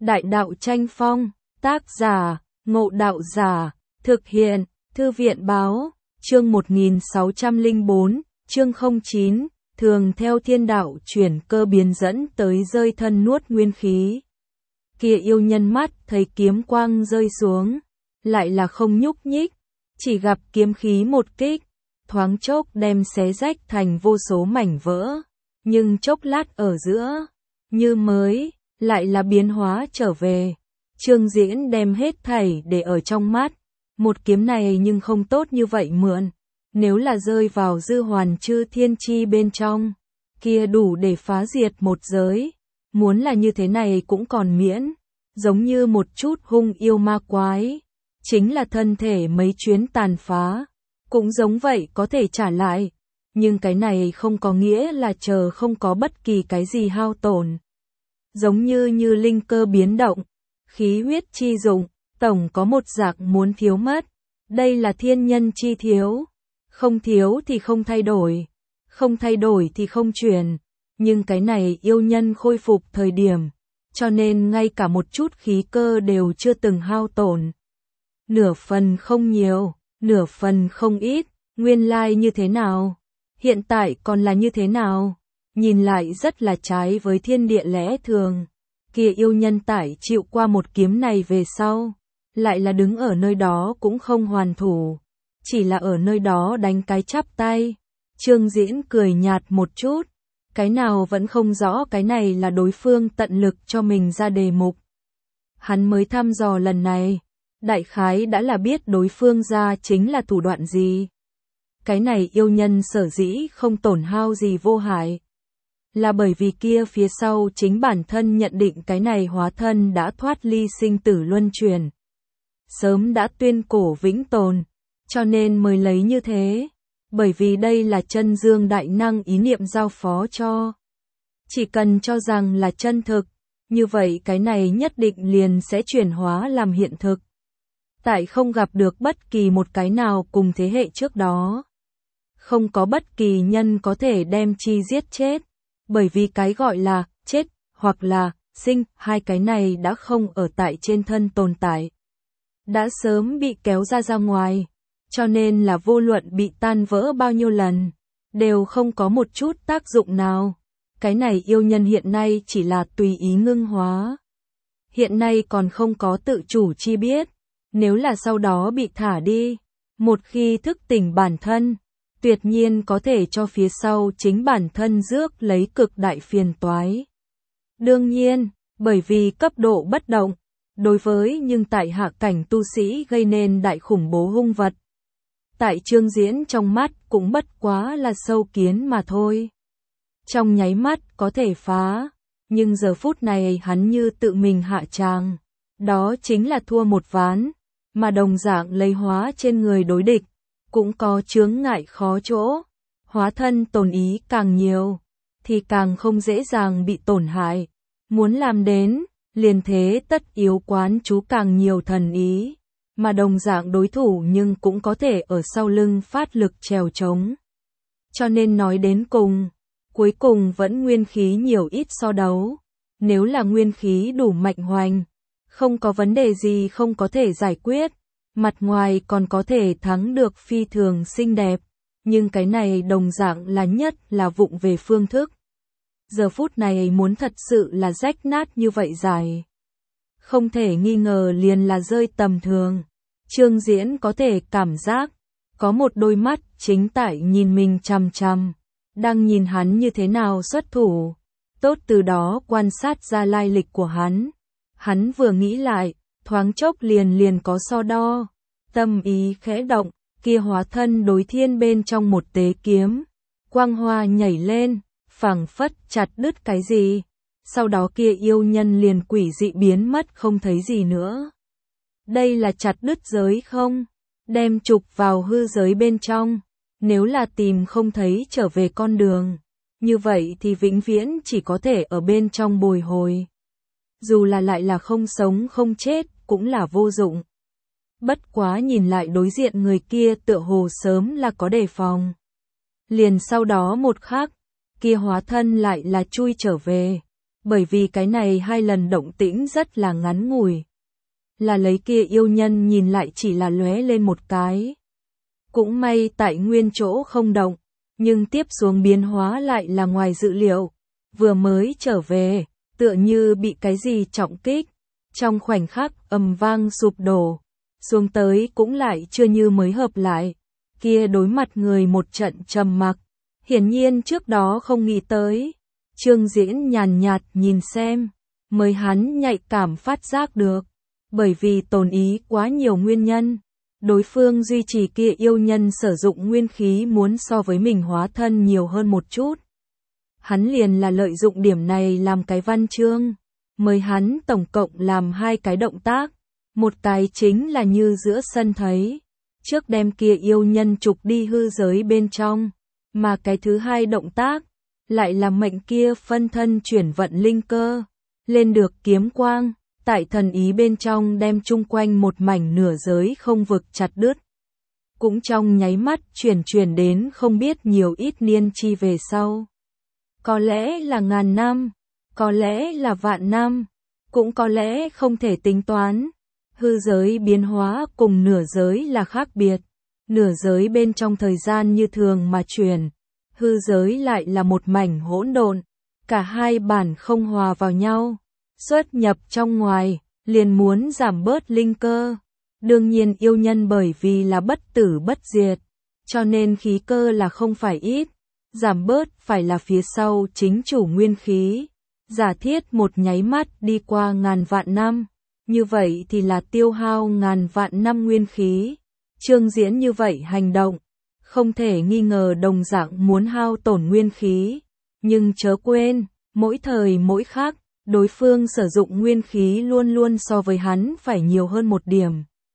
Đại đạo tranh phong, tác giả, Ngộ Đạo Giả, thực hiện, Thư viện báo, chương 1604, chương 09, thường theo thiên đạo chuyển cơ biến dẫn tới rơi thân nuốt nguyên khí. Kia yêu nhân mắt thấy kiếm quang rơi xuống, lại là không nhúc nhích, chỉ gặp kiếm khí một kích, thoáng chốc đem xé rách thành vô số mảnh vỡ, nhưng chốc lát ở giữa, như mới, lại là biến hóa trở về. Trương Diễn đem hết thảy để ở trong mắt, một kiếm này nhưng không tốt như vậy mượn, nếu là rơi vào dư hoàn chư thiên chi bên trong, kia đủ để phá diệt một giới, muốn là như thế này cũng còn miễn, giống như một chút hung yêu ma quái, chính là thân thể mấy chuyến tàn phá, cũng giống vậy có thể trả lại, nhưng cái này không có nghĩa là chờ không có bất kỳ cái gì hao tổn. Giống như linh cơ biến động, khí huyết chi dụng, tổng có một dạng muốn thiếu mất, đây là thiên nhân chi thiếu, không thiếu thì không thay đổi, không thay đổi thì không chuyển, nhưng cái này yêu nhân khôi phục thời điểm, cho nên ngay cả một chút khí cơ đều chưa từng hao tổn. Nửa phần không nhiều, nửa phần không ít, nguyên lai như thế nào, hiện tại còn là như thế nào, nhìn lại rất là trái với thiên địa lẽ thường. Kia yêu nhân tại chịu qua một kiếm này về sau, lại là đứng ở nơi đó cũng không hoàn thủ, chỉ là ở nơi đó đánh cái chắp tay. Trương Diễn cười nhạt một chút, cái nào vẫn không rõ cái này là đối phương tận lực cho mình ra đề mục. Hắn mới thăm dò lần này, đại khái đã là biết đối phương ra chính là thủ đoạn gì. Cái này yêu nhân sở dĩ không tổn hao gì vô hại, là bởi vì kia phía sau chính bản thân nhận định cái này hóa thân đã thoát ly sinh tử luân chuyển, sớm đã tuyên cổ vĩnh tồn, cho nên mới lấy như thế, bởi vì đây là chân dương đại năng ý niệm giao phó cho. Chỉ cần cho rằng là chân thực, như vậy cái này nhất định liền sẽ chuyển hóa làm hiện thực. Tại không gặp được bất kỳ một cái nào cùng thế hệ trước đó, không có bất kỳ nhân có thể đem chi giết chết. Bởi vì cái gọi là chết hoặc là sinh, hai cái này đã không ở tại trên thân tồn tại, đã sớm bị kéo ra ngoài, cho nên là vô luận bị tan vỡ bao nhiêu lần, đều không có một chút tác dụng nào. Cái này yêu nhân hiện nay chỉ là tùy ý ngưng hóa, hiện nay còn không có tự chủ chi biết, nếu là sau đó bị thả đi, một khi thức tỉnh bản thân, tuyệt nhiên có thể cho phía sau chính bản thân rước lấy cực đại phiền toái. Đương nhiên, bởi vì cấp độ bất động, đối với nhưng tại hạ cảnh tu sĩ gây nên đại khủng bố hung vật. Tại Trương Diễn trong mắt cũng bất quá là sâu kiến mà thôi. Trong nháy mắt có thể phá, nhưng giờ phút này hắn như tự mình hạ tràng. Đó chính là thua một ván, mà đồng dạng lấy hóa trên người đối địch. Cũng có chướng ngại khó chỗ, hóa thân tổn ý càng nhiều, thì càng không dễ dàng bị tổn hại. Muốn làm đến, liền thế tất yếu quán chú càng nhiều thần ý, mà đồng dạng đối thủ nhưng cũng có thể ở sau lưng phát lực trèo trống. Cho nên nói đến cùng, cuối cùng vẫn nguyên khí nhiều ít so đấu. Nếu là nguyên khí đủ mạnh hoành, không có vấn đề gì không có thể giải quyết. Mặt ngoài còn có thể thắng được phi thường xinh đẹp, nhưng cái này đồng dạng là nhất là vụng về phương thức. Giờ phút này muốn thật sự là rách nát như vậy dài, không thể nghi ngờ liền là rơi tầm thường. Trương Diễn có thể cảm giác, có một đôi mắt chính tại nhìn mình chằm chằm, đang nhìn hắn như thế nào xuất thủ, tốt từ đó quan sát ra lai lịch của hắn. Hắn vừa nghĩ lại, thoáng chốc liền có so đo, tâm ý khẽ động, kia hóa thân đối thiên bên trong một tế kiếm, quang hoa nhảy lên, phảng phất chặt đứt cái gì, sau đó kia yêu nhân liền quỷ dị biến mất không thấy gì nữa. Đây là chặt đứt giới không? Đem trục vào hư giới bên trong, nếu là tìm không thấy trở về con đường, như vậy thì vĩnh viễn chỉ có thể ở bên trong bồi hồi. Dù là lại là không sống không chết, cũng là vô dụng. Bất quá nhìn lại đối diện người kia tựa hồ sớm là có đề phòng. Liền sau đó một khắc, kia hóa thân lại là chui trở về. bởi vì cái này 2 lần động tĩnh rất là ngắn ngủi. Là lấy kia yêu nhân nhìn lại chỉ là lóe lên một cái. Cũng may tại nguyên chỗ không động, nhưng tiếp xuống biến hóa lại là ngoài dự liệu. Vừa mới trở về, tựa như bị cái gì trọng kích, trong khoảnh khắc ầm vang sụp đổ, xuống tới cũng lại chưa như mới hợp lại. Kia đối mặt người một trận trầm mặc, hiển nhiên trước đó không nghĩ tới. Trương Diễn nhàn nhạt nhìn xem, mới hắn nhạy cảm phát giác được, bởi vì tồn ý quá nhiều nguyên nhân. Đối phương duy trì kia yêu nhân sử dụng nguyên khí muốn so với mình hóa thân nhiều hơn một chút. Hắn liền là lợi dụng điểm này làm cái văn chương, mời hắn tổng cộng làm 2 cái động tác, một cái chính là như giữa sân thấy, trước đem kia yêu nhân trục đi hư giới bên trong, mà cái thứ 2 động tác, lại là mệnh kia phân thân chuyển vận linh cơ, lên được kiếm quang, tại thần ý bên trong đem chung quanh một mảnh nửa giới không vực chặt đứt. Cũng trong nháy mắt chuyển đến không biết nhiều ít niên chi về sau. Có lẽ là ngàn năm, có lẽ là vạn năm, cũng có lẽ không thể tính toán. Hư giới biến hóa cùng nửa giới là khác biệt. Nửa giới bên trong thời gian như thường mà chuyển, hư giới lại là một mảnh hỗn độn, cả hai bản không hòa vào nhau, xuất nhập trong ngoài, liền muốn giảm bớt linh cơ. Đương nhiên yêu nhân bởi vì là bất tử bất diệt, cho nên khí cơ là không phải ít, giảm bớt phải là phía sau chính chủ nguyên khí. Giả thiết một nháy mắt đi qua ngàn vạn năm, như vậy thì là tiêu hao ngàn vạn năm nguyên khí. Trương Diễn như vậy hành động, không thể nghi ngờ đồng dạng muốn hao tổn nguyên khí, nhưng chớ quên, mỗi thời mỗi khác, đối phương sử dụng nguyên khí luôn luôn so với hắn phải nhiều hơn một điểm.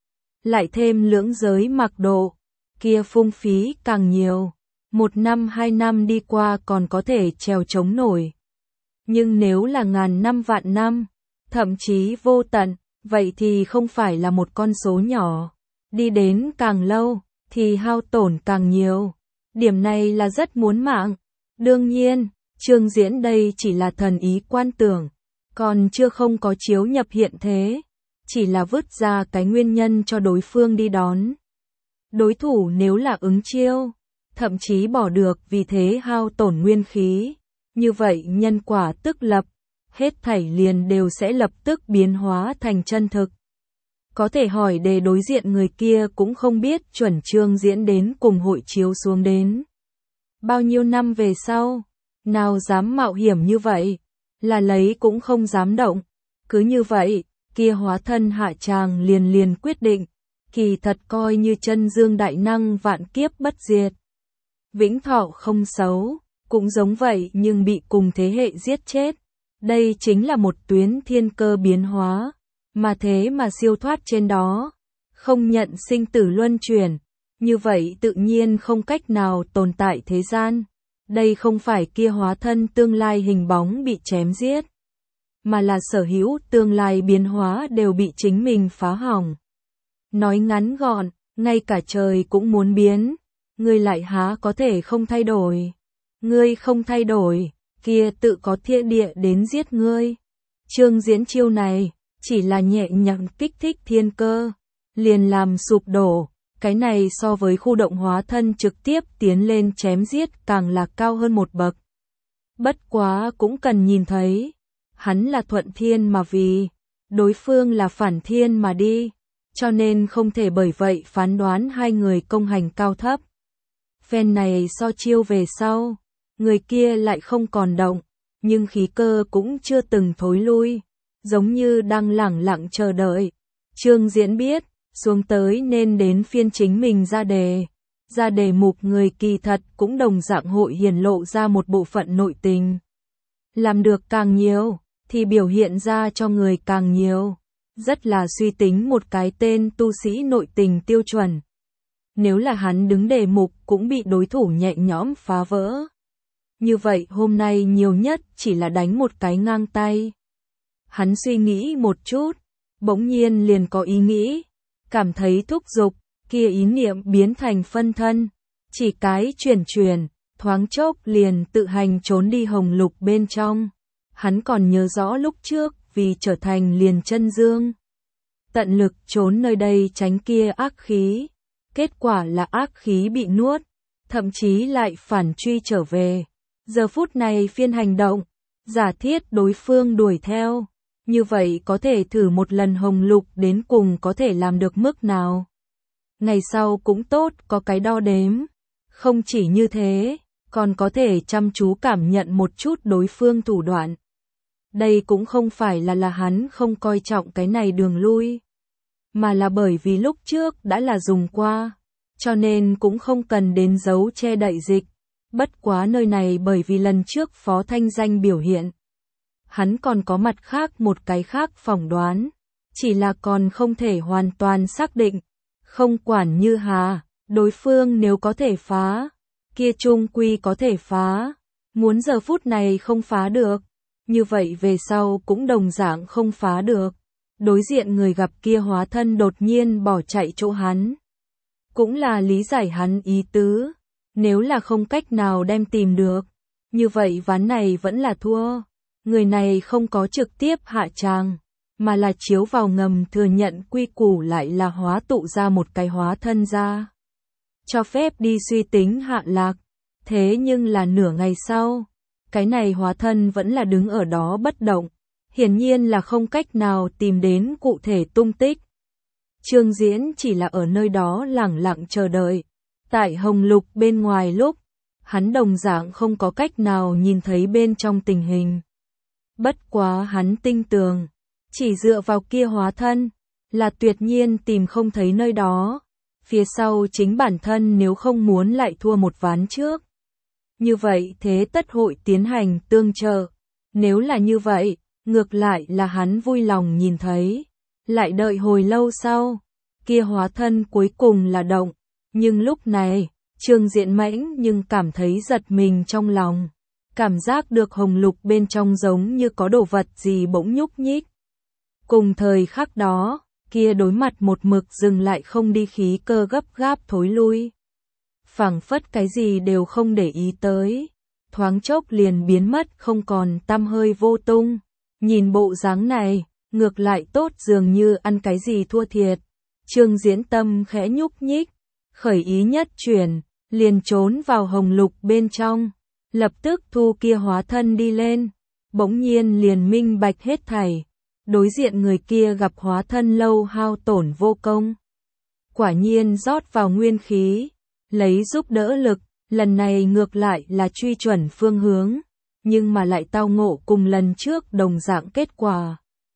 Lại thêm lưỡng giới mặc độ, kia phung phí càng nhiều, 1 năm 2 năm đi qua còn có thể trèo chống nổi. Nhưng nếu là ngàn năm vạn năm, thậm chí vô tận, vậy thì không phải là một con số nhỏ. Đi đến càng lâu, thì hao tổn càng nhiều. Điểm này là rất muốn mạng. Đương nhiên, Trương Diễn đây chỉ là thần ý quan tưởng, còn chưa không có chiếu nhập hiện thế. Chỉ là vứt ra cái nguyên nhân cho đối phương đi đón. Đối thủ nếu là ứng chiêu, thậm chí bỏ được vì thế hao tổn nguyên khí. Như vậy nhân quả tức lập, hết thảy liền đều sẽ lập tức biến hóa thành chân thực. Có thể hỏi đề đối diện người kia cũng không biết chuẩn Trương Diễn đến cùng hội chiếu xuống đến. Bao nhiêu năm về sau, nào dám mạo hiểm như vậy, là lấy cũng không dám động. Cứ như vậy, kia hóa thân hạ tràng liền quyết định, kỳ thật coi như chân dương đại năng vạn kiếp bất diệt. Vĩnh thọ không xấu, cũng giống vậy nhưng bị cùng thế hệ giết chết. Đây chính là một tuyến thiên cơ biến hóa, mà thế mà siêu thoát trên đó, không nhận sinh tử luân chuyển, như vậy tự nhiên không cách nào tồn tại thế gian. Đây không phải kia hóa thân tương lai hình bóng bị chém giết, mà là sở hữu tương lai biến hóa đều bị chính mình phá hỏng. Nói ngắn gọn, ngay cả trời cũng muốn biến, ngươi lại há có thể không thay đổi. Ngươi không thay đổi, kia tự có thiên địa đến giết ngươi. Trương Diễn chiêu này, chỉ là nhẹ nhàng kích thích thiên cơ, liền làm sụp đổ. Cái này so với khu động hóa thân trực tiếp tiến lên chém giết càng là cao hơn một bậc. Bất quá cũng cần nhìn thấy, hắn là thuận thiên mà vì, đối phương là phản thiên mà đi, cho nên không thể bởi vậy phán đoán hai người công hành cao thấp. Phen này so chiêu về sau, người kia lại không còn động, nhưng khí cơ cũng chưa từng thối lui, giống như đang lẳng lặng chờ đợi. Trương Diễn biết, xuống tới nên đến phiên chính mình ra đề mục người kỳ thật cũng đồng dạng hội hiển lộ ra một bộ phận nội tình. Làm được càng nhiều, thì biểu hiện ra cho người càng nhiều, rất là suy tính một cái tên tu sĩ nội tình tiêu chuẩn. Nếu là hắn đứng đề mục cũng bị đối thủ nhẹ nhõm phá vỡ. Như vậy hôm nay nhiều nhất chỉ là đánh một cái ngang tay. Hắn suy nghĩ một chút, bỗng nhiên liền có ý nghĩ, cảm thấy thúc giục, kia ý niệm biến thành phân thân, chỉ cái chuyển, thoáng chốc liền tự hành trốn đi hồng lục bên trong. Hắn còn nhớ rõ lúc trước, vì trở thành liền chân dương. Tận lực trốn nơi đây tránh kia ác khí. Kết quả là ác khí bị nuốt, thậm chí lại phản truy trở về. Giờ phút này phiên hành động, giả thiết đối phương đuổi theo. Như vậy có thể thử một lần Hồng Lục đến cùng có thể làm được mức nào. Ngày sau cũng tốt, có cái đo đếm. Không chỉ như thế, còn có thể chăm chú cảm nhận một chút đối phương thủ đoạn. Đây cũng không phải là hắn không coi trọng cái này đường lui, mà là bởi vì lúc trước đã là dùng qua, cho nên cũng không cần đến giấu che đậy dịch. Bất quá nơi này bởi vì lần trước Phó Thanh Danh biểu hiện, hắn còn có mặt khác một cái khác phỏng đoán, chỉ là còn không thể hoàn toàn xác định. Không quản như hà, đối phương nếu có thể phá, kia chung quy có thể phá, muốn giờ phút này không phá được, như vậy về sau cũng đồng dạng không phá được. Đối diện người gặp kia hóa thân đột nhiên bỏ chạy chỗ hắn, cũng là lý giải hắn ý tứ, nếu là không cách nào đem tìm được, như vậy ván này vẫn là thua. Người này không có trực tiếp hạ tràng, mà là chiếu vào ngầm thừa nhận quy củ, lại là hóa tụ ra một cái hóa thân ra. Cho phép đi suy tính hạ lạc, thế nhưng là nửa ngày sau, cái này hóa thân vẫn là đứng ở đó bất động, hiển nhiên là không cách nào tìm đến cụ thể tung tích. Trương Diễn chỉ là ở nơi đó lẳng lặng chờ đợi, tại Hồng Lục bên ngoài lúc, hắn đồng dạng không có cách nào nhìn thấy bên trong tình hình. Bất quá hắn tinh tường, chỉ dựa vào kia hóa thân, là tuyệt nhiên tìm không thấy nơi đó. Phía sau chính bản thân nếu không muốn lại thua một ván trước. Như vậy thế tất hội tiến hành tương trợ. Nếu là như vậy, ngược lại là hắn vui lòng nhìn thấy. Lại đợi hồi lâu sau, kia hóa thân cuối cùng là động. Nhưng lúc này, Trương Diễn Mãnh nhưng cảm thấy giật mình trong lòng. Cảm giác được Hồng Lục bên trong giống như có đồ vật gì bỗng nhúc nhích. Cùng thời khắc đó, kia đối mặt một mực dừng lại không đi khí cơ gấp gáp thối lui. Phảng phất cái gì đều không để ý tới, thoáng chốc liền biến mất không còn tăm hơi vô tung. Nhìn bộ dáng này, ngược lại tốt dường như ăn cái gì thua thiệt. Trương Diễn tâm khẽ nhúc nhích, khởi ý nhất chuyển, liền trốn vào Hồng Lục bên trong, lập tức thu kia hóa thân đi lên, bỗng nhiên liền minh bạch hết thảy. Đối diện người kia gặp hóa thân lâu hao tổn vô công, quả nhiên rót vào nguyên khí, lấy giúp đỡ lực, lần này ngược lại là truy chuẩn phương hướng, nhưng mà lại tao ngộ cùng lần trước đồng dạng kết quả.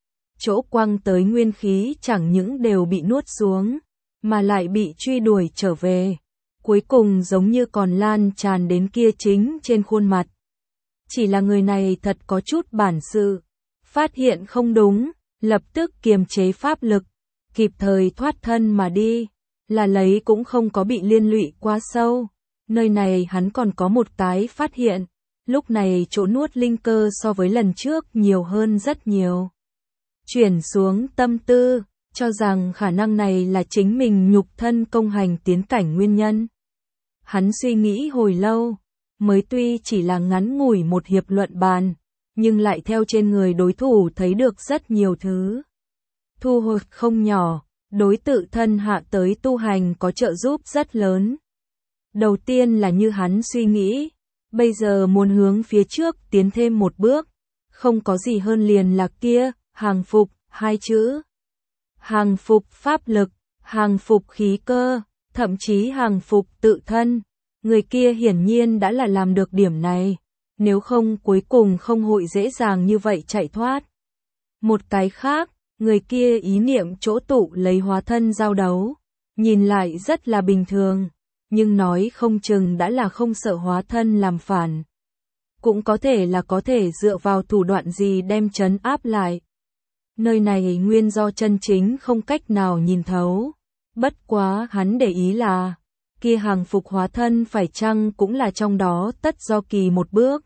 Chỗ quăng tới nguyên khí chẳng những đều bị nuốt xuống, mà lại bị truy đuổi trở về, cuối cùng giống như còn lan tràn đến kia chính trên khuôn mặt. Chỉ là người này thật có chút bản sự, phát hiện không đúng, lập tức kiềm chế pháp lực, kịp thời thoát thân mà đi, là lấy cũng không có bị liên lụy quá sâu. Nơi này hắn còn có một cái phát hiện, lúc này chỗ nuốt linh cơ so với lần trước nhiều hơn rất nhiều. Chuyển xuống tâm tư, cho rằng khả năng này là chính mình nhục thân công hành tiến cảnh nguyên nhân. Hắn suy nghĩ hồi lâu, mới tuy chỉ là ngắn ngủi một hiệp luận bàn, nhưng lại theo trên người đối thủ thấy được rất nhiều thứ. Thu hoạch không nhỏ, đối tự thân hạ tới tu hành có trợ giúp rất lớn. Đầu tiên là như hắn suy nghĩ, bây giờ muốn hướng phía trước tiến thêm một bước, không có gì hơn liền là kia, hàng phục, hai chữ. Hàng phục pháp lực, hàng phục khí cơ, thậm chí hàng phục tự thân. Người kia hiển nhiên đã là làm được điểm này, nếu không cuối cùng không hội dễ dàng như vậy chạy thoát. Một cái khác, người kia ý niệm chỗ tụ lấy hóa thân giao đấu, nhìn lại rất là bình thường, nhưng nói không chừng đã là không sợ hóa thân làm phản. Cũng có thể là có thể dựa vào thủ đoạn gì đem trấn áp lại. Nơi này nguyên do chân chính không cách nào nhìn thấu. Bất quá hắn để ý là, kia hàng phục hóa thân phải chăng cũng là trong đó tất do kỳ một bước.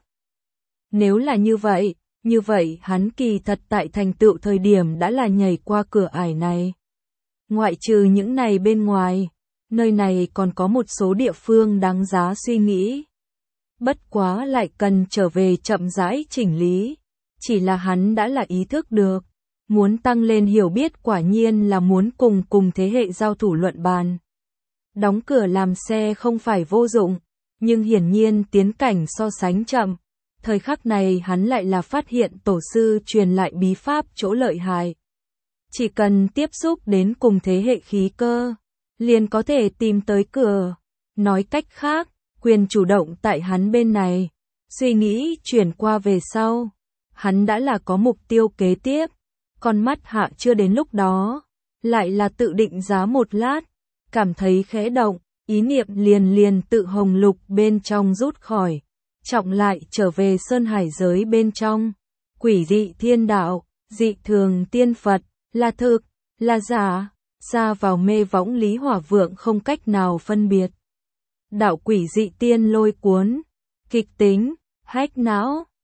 Nếu là như vậy hắn kỳ thật tại thành tựu thời điểm đã là nhảy qua cửa ải này. Ngoại trừ những này bên ngoài, nơi này còn có một số địa phương đáng giá suy nghĩ. Bất quá lại cần trở về chậm rãi chỉnh lý. chỉ là hắn đã là ý thức được. Muốn tăng lên hiểu biết quả nhiên là muốn cùng thế hệ giao thủ luận bàn. Đóng cửa làm xe không phải vô dụng, nhưng hiển nhiên tiến cảnh so sánh chậm. Thời khắc này hắn lại là phát hiện tổ sư truyền lại bí pháp chỗ lợi hại. Chỉ cần tiếp xúc đến cùng thế hệ khí cơ, liền có thể tìm tới cửa. Nói cách khác, quyền chủ động tại hắn bên này. Suy nghĩ chuyển qua về sau, hắn đã là có mục tiêu kế tiếp. Con mắt hạ chưa đến lúc đó, lại là tự định giá một lát, cảm thấy khẽ động, ý niệm liền tự hồng lục bên trong rút khỏi, trọng lại trở về sơn hải giới bên trong. Quỷ dị thiên đạo, dị thường tiên Phật, là thực, là giả, xa vào mê võng Lý Hỏa Vượng không cách nào phân biệt. Đạo quỷ dị tiên lôi cuốn, kịch tính, hách não.